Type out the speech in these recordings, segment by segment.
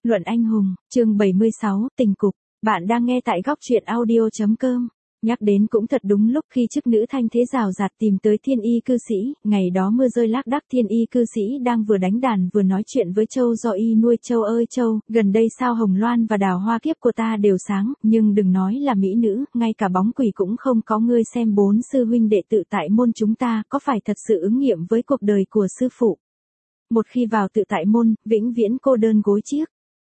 Luận anh hùng, chương 76, tình cục. Bạn đang nghe tại góc truyện audio.com. Nhắc đến cũng thật đúng lúc khi chức nữ thanh thế rào rạt tìm tới thiên y cư sĩ, ngày đó mưa rơi lác đác thiên y cư sĩ đang vừa đánh đàn vừa nói chuyện với Châu do y nuôi. Châu ơi Châu, gần đây sao hồng loan và đào hoa kiếp của ta đều sáng, nhưng đừng nói là mỹ nữ, ngay cả bóng quỷ cũng không có. Ngươi xem bốn sư huynh đệ tự tại môn chúng ta có phải thật sự ứng nghiệm với cuộc đời của sư phụ? Một khi vào tự tại môn, vĩnh viễn cô đơn gối chiếc.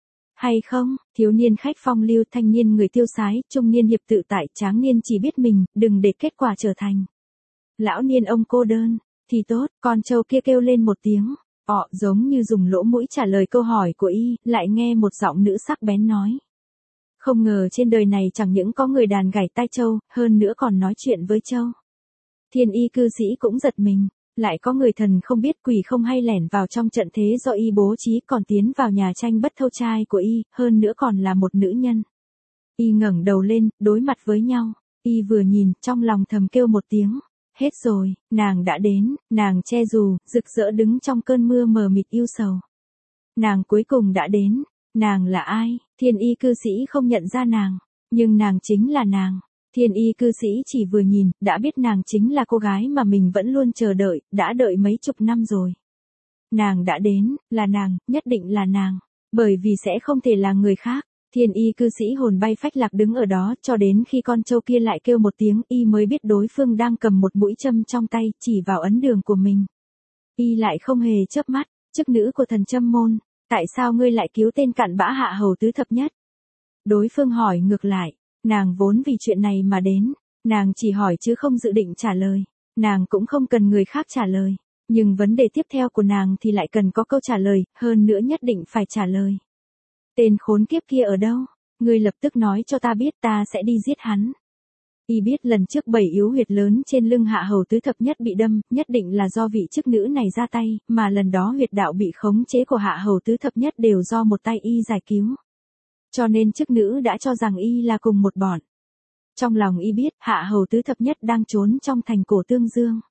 Hay không, thiếu niên khách phong lưu, thanh niên người tiêu sái, trung niên hiệp tự tại, tráng niên chỉ biết mình, đừng để kết quả trở thành lão niên ông cô đơn. Thì tốt, con trâu kia kêu lên một tiếng, giống như dùng lỗ mũi trả lời câu hỏi của y, lại nghe một giọng nữ sắc bén nói. Không ngờ trên đời này chẳng những có người đàn gảy tai trâu, hơn nữa còn nói chuyện với trâu. Thiên y cư sĩ cũng giật mình. Lại có người thần không biết quỷ không hay lẻn vào trong trận thế do y bố trí, còn tiến vào nhà tranh bất thâu trai của y, hơn nữa còn là một nữ nhân. Y ngẩng đầu lên, đối mặt với nhau, y vừa nhìn, trong lòng thầm kêu một tiếng, hết rồi, nàng đã đến, nàng che dù, rực rỡ đứng trong cơn mưa mờ mịt yêu sầu. Nàng cuối cùng đã đến, nàng là ai? Thiên y cư sĩ không nhận ra nàng, nhưng nàng chính là nàng. Thiên y cư sĩ chỉ vừa nhìn, đã biết nàng chính là cô gái mà mình vẫn luôn chờ đợi, đã đợi mấy chục năm rồi. Nàng đã đến, là nàng, nhất định là nàng, bởi vì sẽ không thể là người khác. Thiên y cư sĩ hồn bay phách lạc đứng ở đó, cho đến khi con trâu kia lại kêu một tiếng, y mới biết đối phương đang cầm một mũi châm trong tay, chỉ vào ấn đường của mình. Y lại không hề chớp mắt, chức nữ của thần châm môn, tại sao ngươi lại cứu tên cặn bã hạ hầu tứ thập nhất? Đối phương hỏi ngược lại. Nàng vốn vì chuyện này mà đến, nàng chỉ hỏi chứ không dự định trả lời, nàng cũng không cần người khác trả lời, nhưng vấn đề tiếp theo của nàng thì lại cần có câu trả lời, hơn nữa nhất định phải trả lời. Tên khốn kiếp kia ở đâu? Ngươi lập tức nói cho ta biết, ta sẽ đi giết hắn. Y biết lần trước 7 yếu huyệt lớn trên lưng hạ hầu tứ thập nhất bị đâm, nhất định là do vị chức nữ này ra tay, mà lần đó huyệt đạo bị khống chế của hạ hầu tứ thập nhất đều do một tay y giải cứu. Cho nên chức nữ đã cho rằng y là cùng một bọn. Trong lòng y biết, hạ hầu tứ thập nhất đang trốn trong thành cổ Tương Dương.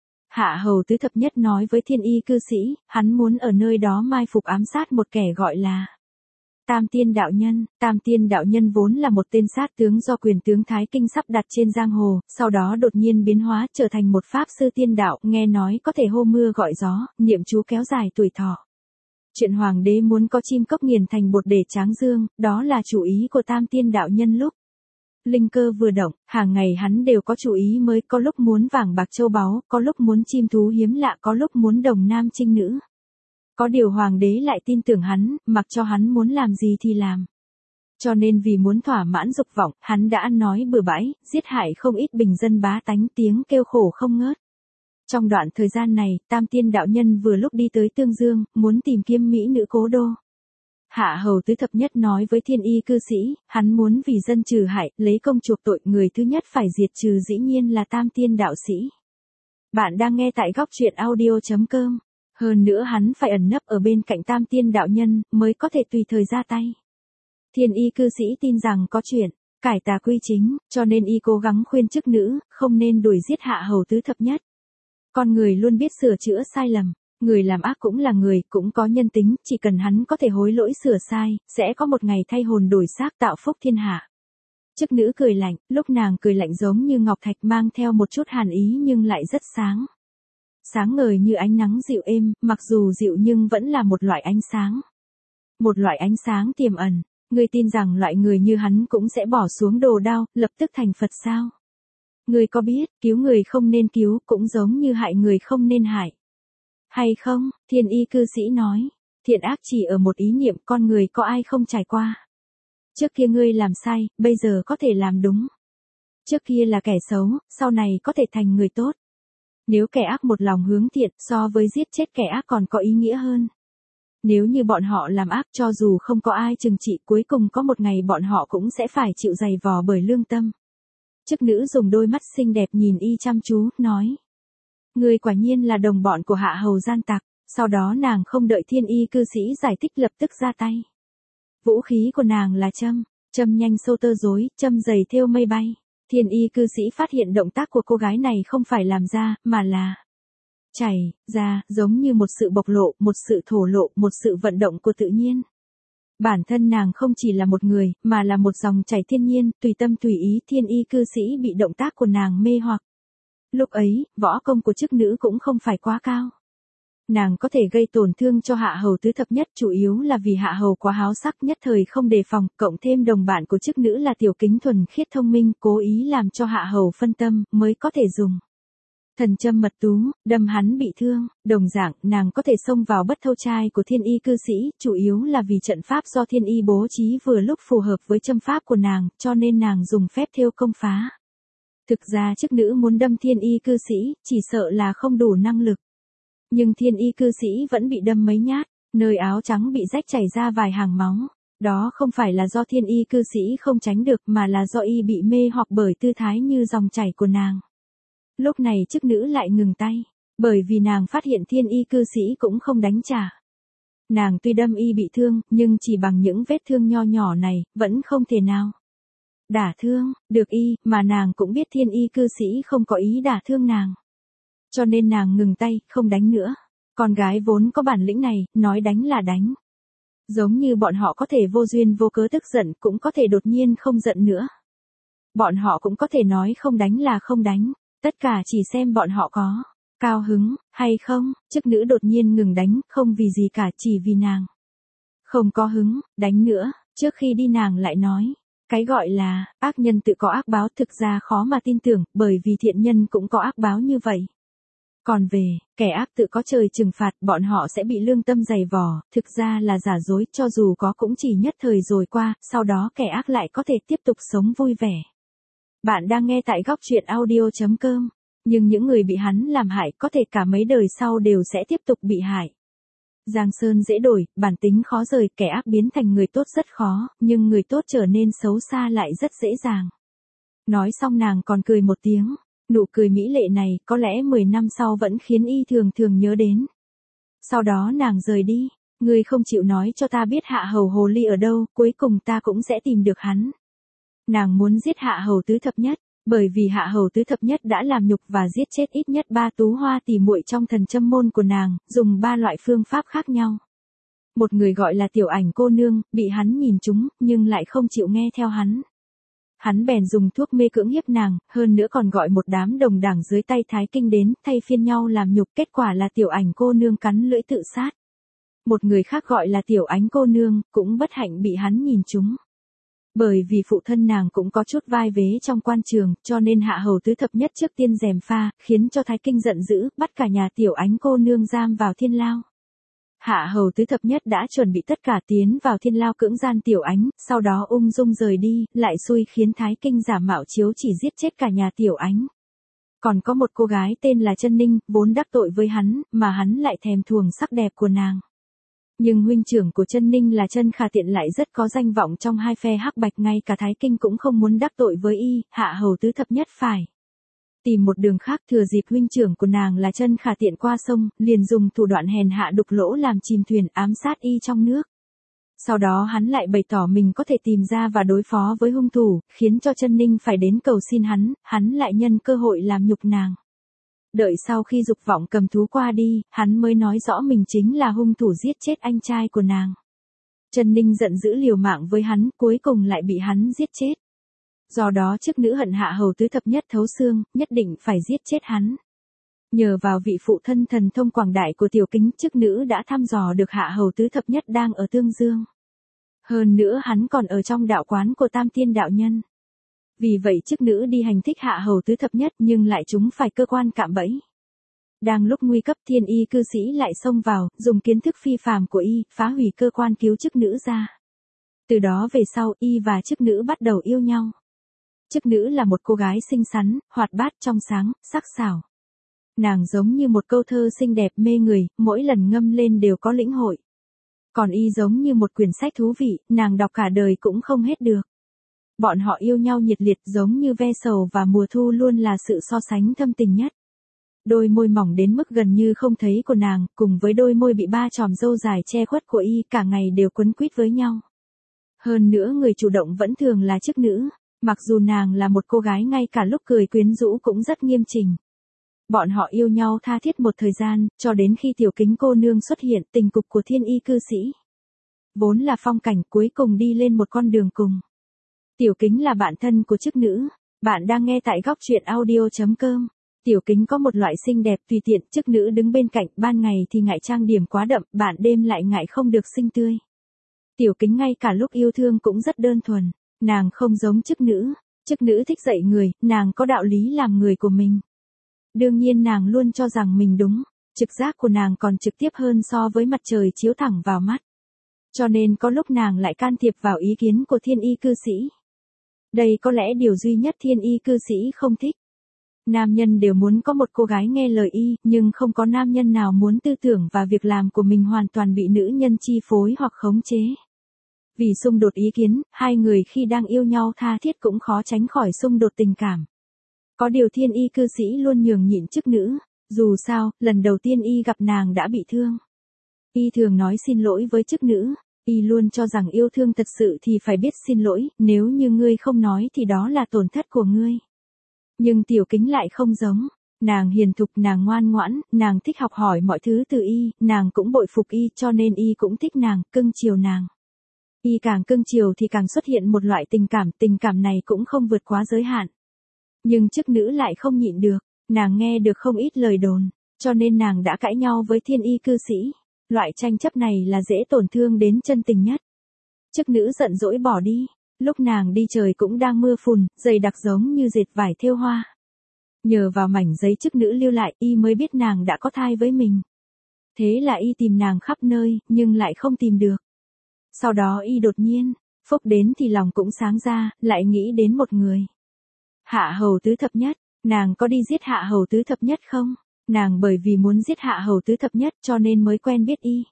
Hạ hầu tứ thập nhất nói với thiên y cư sĩ, hắn muốn ở nơi đó mai phục ám sát một kẻ gọi là Tam Tiên Đạo Nhân. Tam Tiên Đạo Nhân vốn là một tên sát tướng do quyền tướng Thái Kinh sắp đặt trên giang hồ, sau đó đột nhiên biến hóa trở thành một pháp sư tiên đạo, nghe nói có thể hô mưa gọi gió, niệm chú kéo dài tuổi thọ. Chuyện hoàng đế muốn có chim cốc nghiền thành bột để tráng dương, đó là chủ ý của Tam Tiên Đạo Nhân lúc linh cơ vừa động, hàng ngày hắn đều có chủ ý mới, có lúc muốn vàng bạc châu báu, có lúc muốn chim thú hiếm lạ, có lúc muốn đồng nam trinh nữ. Có điều hoàng đế lại tin tưởng hắn, mặc cho hắn muốn làm gì thì làm. Cho nên vì muốn thỏa mãn dục vọng, hắn đã ăn nói bừa bãi, giết hại không ít bình dân bá tánh, tiếng kêu khổ không ngớt. Trong đoạn thời gian này, Tam Tiên Đạo Nhân vừa lúc đi tới Tương Dương, muốn tìm kiếm mỹ nữ cố đô. Hạ hầu tứ thập nhất nói với thiên y cư sĩ, hắn muốn vì dân trừ hại, lấy công chuộc tội, người thứ nhất phải diệt trừ dĩ nhiên là Tam Tiên Đạo Sĩ. Bạn đang nghe tại góc truyện audio.com. Hơn nữa hắn phải ẩn nấp ở bên cạnh Tam Tiên Đạo Nhân, mới có thể tùy thời ra tay. Thiên y cư sĩ tin rằng có chuyện cải tà quy chính, cho nên y cố gắng khuyên chức nữ, không nên đuổi giết hạ hầu tứ thập nhất. Con người luôn biết sửa chữa sai lầm, người làm ác cũng là người, cũng có nhân tính, chỉ cần hắn có thể hối lỗi sửa sai, sẽ có một ngày thay hồn đổi xác tạo phúc thiên hạ. Chức nữ cười lạnh, lúc nàng cười lạnh giống như ngọc thạch, mang theo một chút hàn ý nhưng lại rất sáng. Sáng ngời như ánh nắng dịu êm, mặc dù dịu nhưng vẫn là một loại ánh sáng. Một loại ánh sáng tiềm ẩn, ngươi tin rằng loại người như hắn cũng sẽ bỏ xuống đồ đao, lập tức thành Phật sao? Ngươi có biết, cứu người không nên cứu, cũng giống như hại người không nên hại. Hay không? Thiên y cư sĩ nói, thiện ác chỉ ở một ý niệm, con người có ai không trải qua. Trước kia ngươi làm sai, bây giờ có thể làm đúng. Trước kia là kẻ xấu, sau này có thể thành người tốt. Nếu kẻ ác một lòng hướng thiện, so với giết chết kẻ ác còn có ý nghĩa hơn. Nếu như bọn họ làm ác, cho dù không có ai trừng trị, cuối cùng có một ngày bọn họ cũng sẽ phải chịu dày vò bởi lương tâm. Chức nữ dùng đôi mắt xinh đẹp nhìn y chăm chú, nói. Người quả nhiên là đồng bọn của hạ hầu gian tặc. Sau đó nàng không đợi thiên y cư sĩ giải thích, lập tức ra tay. Vũ khí của nàng là châm nhanh sâu tơ rối, châm dày thêu mây bay. Thiên y cư sĩ phát hiện động tác của cô gái này không phải làm ra, mà là chảy ra, giống như một sự bộc lộ, một sự thổ lộ, một sự vận động của tự nhiên. Bản thân nàng không chỉ là một người, mà là một dòng chảy thiên nhiên, tùy tâm tùy ý. Thiên y cư sĩ bị động tác của nàng mê hoặc. Lúc ấy, võ công của chức nữ cũng không phải quá cao. Nàng có thể gây tổn thương cho hạ hầu tứ thập nhất, chủ yếu là vì hạ hầu quá háo sắc, nhất thời không đề phòng, cộng thêm đồng bạn của chức nữ là Tiểu Kính thuần khiết thông minh, cố ý làm cho hạ hầu phân tâm, mới có thể dùng thần châm mật tú, đâm hắn bị thương. Đồng dạng, nàng có thể xông vào bất thâu trai của thiên y cư sĩ, chủ yếu là vì trận pháp do thiên y bố trí vừa lúc phù hợp với châm pháp của nàng, cho nên nàng dùng phép thêu công phá. Thực ra chức nữ muốn đâm thiên y cư sĩ, chỉ sợ là không đủ năng lực. Nhưng thiên y cư sĩ vẫn bị đâm mấy nhát, nơi áo trắng bị rách chảy ra vài hàng máu. Đó không phải là do thiên y cư sĩ không tránh được, mà là do y bị mê hoặc bởi tư thái như dòng chảy của nàng. Lúc này chức nữ lại ngừng tay, bởi vì nàng phát hiện thiên y cư sĩ cũng không đánh trả. Nàng tuy đâm y bị thương, nhưng chỉ bằng những vết thương nho nhỏ này, vẫn không thể nào đả thương được y, mà nàng cũng biết thiên y cư sĩ không có ý đả thương nàng. Cho nên nàng ngừng tay, không đánh nữa. Con gái vốn có bản lĩnh này, nói đánh là đánh. Giống như bọn họ có thể vô duyên vô cớ tức giận, cũng có thể đột nhiên không giận nữa. Bọn họ cũng có thể nói không đánh là không đánh. Tất cả chỉ xem bọn họ có cao hứng hay không. Chức nữ đột nhiên ngừng đánh, không vì gì cả, chỉ vì nàng không có hứng đánh nữa. Trước khi đi nàng lại nói, cái gọi là ác nhân tự có ác báo thực ra khó mà tin tưởng, bởi vì thiện nhân cũng có ác báo như vậy. Còn về kẻ ác tự có trời trừng phạt, bọn họ sẽ bị lương tâm dày vò, thực ra là giả dối, cho dù có cũng chỉ nhất thời rồi qua, sau đó kẻ ác lại có thể tiếp tục sống vui vẻ. Bạn đang nghe tại góc truyện audio.com, nhưng những người bị hắn làm hại có thể cả mấy đời sau đều sẽ tiếp tục bị hại. Giang sơn dễ đổi, bản tính khó rời, kẻ ác biến thành người tốt rất khó, nhưng người tốt trở nên xấu xa lại rất dễ dàng. Nói xong nàng còn cười một tiếng, nụ cười mỹ lệ này có lẽ 10 năm sau vẫn khiến y thường thường nhớ đến. Sau đó nàng rời đi, ngươi không chịu nói cho ta biết hạ hầu hồ ly ở đâu, cuối cùng ta cũng sẽ tìm được hắn. Nàng muốn giết hạ hầu tứ thập nhất, bởi vì hạ hầu tứ thập nhất đã làm nhục và giết chết ít nhất 3 tú hoa tỷ muội trong thần châm môn của nàng, dùng 3 loại phương pháp khác nhau. Một người gọi là Tiểu Ảnh cô nương, bị hắn nhìn trúng, nhưng lại không chịu nghe theo hắn. Hắn bèn dùng thuốc mê cưỡng hiếp nàng, hơn nữa còn gọi một đám đồng đảng dưới tay Thái Kinh đến, thay phiên nhau làm nhục, kết quả là Tiểu Ảnh cô nương cắn lưỡi tự sát. Một người khác gọi là Tiểu Ánh cô nương, cũng bất hạnh bị hắn nhìn trúng. Bởi vì phụ thân nàng cũng có chút vai vế trong quan trường, cho nên hạ hầu tứ thập nhất trước tiên gièm pha, khiến cho Thái Kinh giận dữ, bắt cả nhà Tiểu Ánh cô nương giam vào thiên lao. Hạ hầu tứ thập nhất đã chuẩn bị tất cả tiến vào thiên lao cưỡng gian Tiểu Ánh, sau đó ung dung rời đi, lại xui khiến Thái Kinh giả mạo chiếu chỉ giết chết cả nhà Tiểu Ánh. Còn có một cô gái tên là Chân Ninh, vốn đắc tội với hắn, mà hắn lại thèm thuồng sắc đẹp của nàng. Nhưng huynh trưởng của Chân Ninh là Chân Khả Tiện lại rất có danh vọng trong hai phe hắc bạch, ngay cả Thái Kinh cũng không muốn đắc tội với y, hạ hầu tứ thập nhất phải tìm một đường khác. Thừa dịp huynh trưởng của nàng là Chân Khả Tiện qua sông, liền dùng thủ đoạn hèn hạ đục lỗ làm chìm thuyền, ám sát y trong nước. Sau đó hắn lại bày tỏ mình có thể tìm ra và đối phó với hung thủ, khiến cho Chân Ninh phải đến cầu xin hắn lại nhân cơ hội làm nhục nàng. Đợi sau khi dục vọng cầm thú qua đi, hắn mới nói rõ mình chính là hung thủ giết chết anh trai của nàng. Chân Ninh giận dữ liều mạng với hắn, cuối cùng lại bị hắn giết chết. Do đó chức nữ hận hạ hầu tứ thập nhất thấu xương, nhất định phải giết chết hắn. Nhờ vào vị phụ thân thần thông quảng đại của Tiểu Kính, chức nữ đã thăm dò được hạ hầu tứ thập nhất đang ở Tương Dương. Hơn nữa hắn còn ở trong đạo quán của Tam Tiên đạo nhân. Vì vậy chức nữ đi hành thích hạ hầu tứ thập nhất, nhưng lại trúng phải cơ quan cạm bẫy. Đang lúc nguy cấp, thiên y cư sĩ lại xông vào, dùng kiến thức phi phàm của y, phá hủy cơ quan cứu chức nữ ra. Từ đó về sau, y và chức nữ bắt đầu yêu nhau. Chức nữ là một cô gái xinh xắn, hoạt bát, trong sáng, sắc sảo. Nàng giống như một câu thơ xinh đẹp mê người, mỗi lần ngâm lên đều có lĩnh hội. Còn y giống như một quyển sách thú vị, nàng đọc cả đời cũng không hết được. Bọn họ yêu nhau nhiệt liệt, giống như ve sầu và mùa thu luôn là sự so sánh thâm tình nhất. Đôi môi mỏng đến mức gần như không thấy của nàng, cùng với đôi môi bị 3 chòm râu dài che khuất của y, cả ngày đều quấn quýt với nhau. Hơn nữa người chủ động vẫn thường là chức nữ, mặc dù nàng là một cô gái ngay cả lúc cười quyến rũ cũng rất nghiêm chỉnh. Bọn họ yêu nhau tha thiết một thời gian, cho đến khi Tiểu Kính cô nương xuất hiện, tình cục của thiên y cư sĩ vốn là phong cảnh cuối cùng đi lên một con đường cùng. Tiểu Kính là bạn thân của chức nữ. Bạn đang nghe tại góc truyện audio.com. Tiểu Kính có một loại xinh đẹp tùy tiện, chức nữ đứng bên cạnh, ban ngày thì ngại trang điểm quá đậm, bạn đêm lại ngại không được xinh tươi. Tiểu Kính ngay cả lúc yêu thương cũng rất đơn thuần, nàng không giống chức nữ thích dạy người, nàng có đạo lý làm người của mình. Đương nhiên nàng luôn cho rằng mình đúng, trực giác của nàng còn trực tiếp hơn so với mặt trời chiếu thẳng vào mắt. Cho nên có lúc nàng lại can thiệp vào ý kiến của thiên y cư sĩ. Đây có lẽ điều duy nhất thiên y cư sĩ không thích. Nam nhân đều muốn có một cô gái nghe lời y, nhưng không có nam nhân nào muốn tư tưởng và việc làm của mình hoàn toàn bị nữ nhân chi phối hoặc khống chế. Vì xung đột ý kiến, hai người khi đang yêu nhau tha thiết cũng khó tránh khỏi xung đột tình cảm. Có điều thiên y cư sĩ luôn nhường nhịn chức nữ, dù sao, lần đầu tiên y gặp nàng đã bị thương. Y thường nói xin lỗi với chức nữ, y luôn cho rằng yêu thương thật sự thì phải biết xin lỗi, nếu như ngươi không nói thì đó là tổn thất của ngươi. Nhưng Tiểu Kính lại không giống, nàng hiền thục, nàng ngoan ngoãn, nàng thích học hỏi mọi thứ từ y, nàng cũng bội phục y cho nên y cũng thích nàng, cưng chiều nàng. Y càng cưng chiều thì càng xuất hiện một loại tình cảm này cũng không vượt quá giới hạn. Nhưng chức nữ lại không nhịn được, nàng nghe được không ít lời đồn, cho nên nàng đã cãi nhau với thiên y cư sĩ. Loại tranh chấp này là dễ tổn thương đến chân tình nhất. Chức nữ giận dỗi bỏ đi, lúc nàng đi trời cũng đang mưa phùn, dày đặc giống như dệt vải thêu hoa. Nhờ vào mảnh giấy chức nữ lưu lại, y mới biết nàng đã có thai với mình. Thế là y tìm nàng khắp nơi, nhưng lại không tìm được. Sau đó y đột nhiên, phúc đến thì lòng cũng sáng ra, lại nghĩ đến một người. Hạ hầu tứ thập nhất, nàng có đi giết hạ hầu tứ thập nhất không? Nàng bởi vì muốn giết hạ hầu tứ thập nhất cho nên mới quen biết y.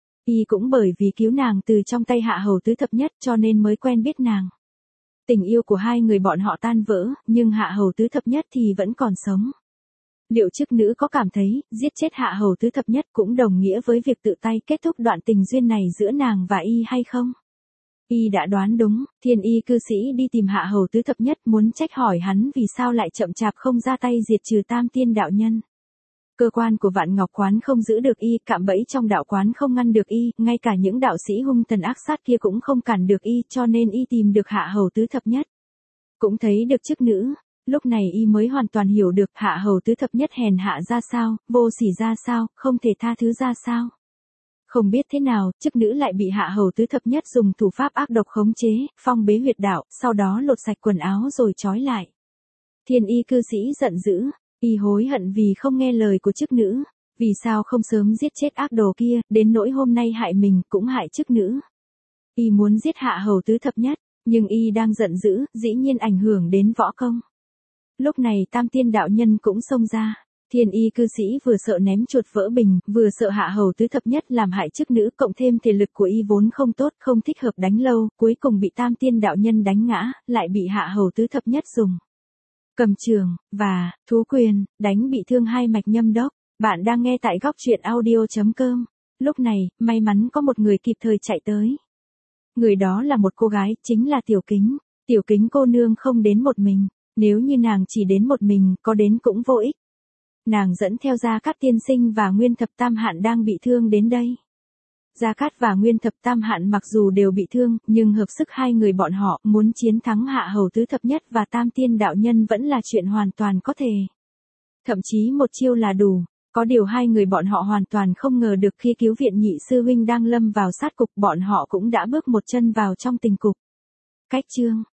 Y cũng bởi vì cứu nàng từ trong tay hạ hầu tứ thập nhất cho nên mới quen biết nàng. Tình yêu của hai người bọn họ tan vỡ, nhưng hạ hầu tứ thập nhất thì vẫn còn sống. Liệu chức nữ có cảm thấy, giết chết hạ hầu tứ thập nhất cũng đồng nghĩa với việc tự tay kết thúc đoạn tình duyên này giữa nàng và y hay không? Y đã đoán đúng, thiên y cư sĩ đi tìm hạ hầu tứ thập nhất muốn trách hỏi hắn vì sao lại chậm chạp không ra tay diệt trừ tam tiên đạo nhân. Cơ quan của Vạn Ngọc Quán không giữ được y, cạm bẫy trong đạo quán không ngăn được y, ngay cả những đạo sĩ hung tàn ác sát kia cũng không cản được y, cho nên y tìm được hạ hầu tứ thập nhất. Cũng thấy được chức nữ, lúc này y mới hoàn toàn hiểu được hạ hầu tứ thập nhất hèn hạ ra sao, vô sỉ ra sao, không thể tha thứ ra sao. Không biết thế nào, chức nữ lại bị hạ hầu tứ thập nhất dùng thủ pháp ác độc khống chế, phong bế huyệt đạo, sau đó lột sạch quần áo rồi trói lại. Thiên y cư sĩ giận dữ, y hối hận vì không nghe lời của chức nữ, vì sao không sớm giết chết ác đồ kia, đến nỗi hôm nay hại mình, cũng hại chức nữ. Y muốn giết hạ hầu tứ thập nhất, nhưng y đang giận dữ, dĩ nhiên ảnh hưởng đến võ công. Lúc này tam tiên đạo nhân cũng xông ra. Thiên y cư sĩ vừa sợ ném chuột vỡ bình, vừa sợ hạ hầu tứ thập nhất làm hại chức nữ, cộng thêm thể lực của y vốn không tốt, không thích hợp đánh lâu, cuối cùng bị tam tiên đạo nhân đánh ngã, lại bị hạ hầu tứ thập nhất dùng cầm trường và thú quyền đánh bị thương hai mạch nhâm đốc. Bạn đang nghe tại góc truyện audio.com. Lúc này, may mắn có một người kịp thời chạy tới. Người đó là một cô gái, chính là Tiểu Kính. Tiểu Kính cô nương không đến một mình, nếu như nàng chỉ đến một mình, có đến cũng vô ích. Nàng dẫn theo Gia Cát tiên sinh và Nguyên Thập Tam Hạn đang bị thương đến đây. Gia Cát và Nguyên Thập Tam Hạn mặc dù đều bị thương, nhưng hợp sức hai người bọn họ muốn chiến thắng hạ hầu tứ thập nhất và tam tiên đạo nhân vẫn là chuyện hoàn toàn có thể. Thậm chí một chiêu là đủ. Có điều hai người bọn họ hoàn toàn không ngờ được khi cứu viện nhị sư huynh đang lâm vào sát cục, bọn họ cũng đã bước một chân vào trong tình cục. Cách chương